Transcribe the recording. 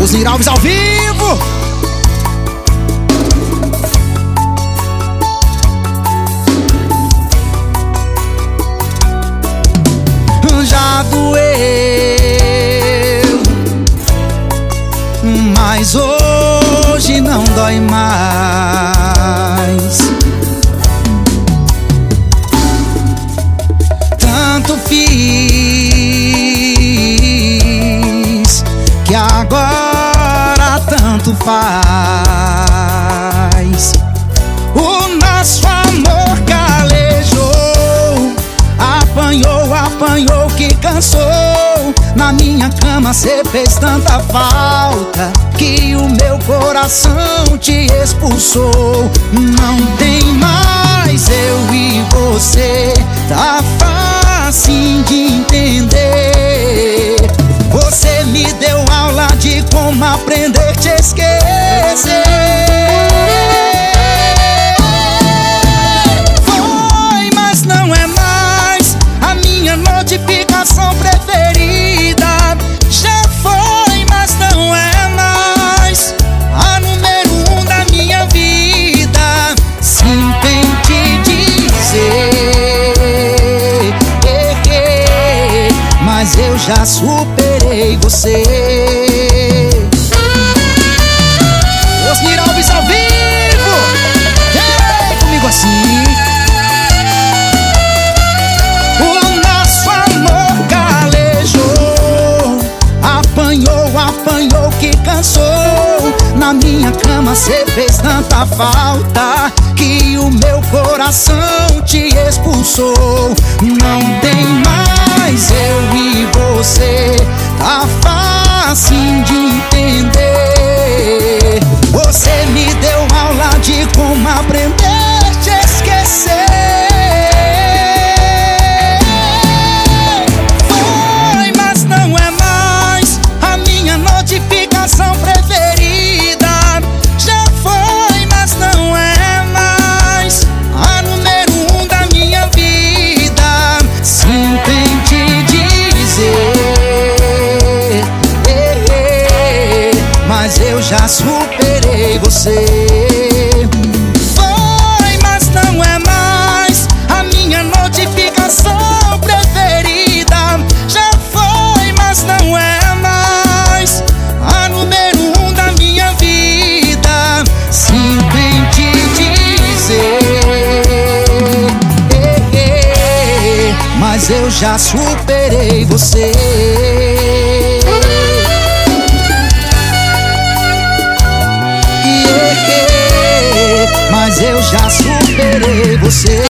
Osnir Alves ao vivo. Já doeu, mas hoje não dói mais. Tanto fiz que agora tanto faz. O nosso amor calejou, apanhou que cansou. Na minha cama cê fez tanta falta que o meu coração te expulsou. Não tem mais eu e você, tá fácil de entender. Você me deu aula de como aprender a te esquecer. Foi, mas não é mais a minha notificação preferida. Já foi, mas não é mais a número 1 da minha vida. Sim, tem te dizer, mas eu já superei você. Osnir Alves ao vivo. Vem comigo assim. O nosso amor calejou, apanhou que cansou. Na minha cama cê fez tanta falta que o meu coração te expulsou. Não tem mais eu e você, tá fácil de entender. Você me deu aula de como aprender a te esquecer. Foi, mas não é mais a minha notificação preferida. Já foi, mas não é mais a número 1 da minha vida. Sim, tem te dizer, mas eu já superei você. Foi, mas não é mais a minha notificação preferida. Já foi, mas não é mais a número 1 da minha vida. Sim, tem te dizer, mas eu já superei você. Mas eu já superei você.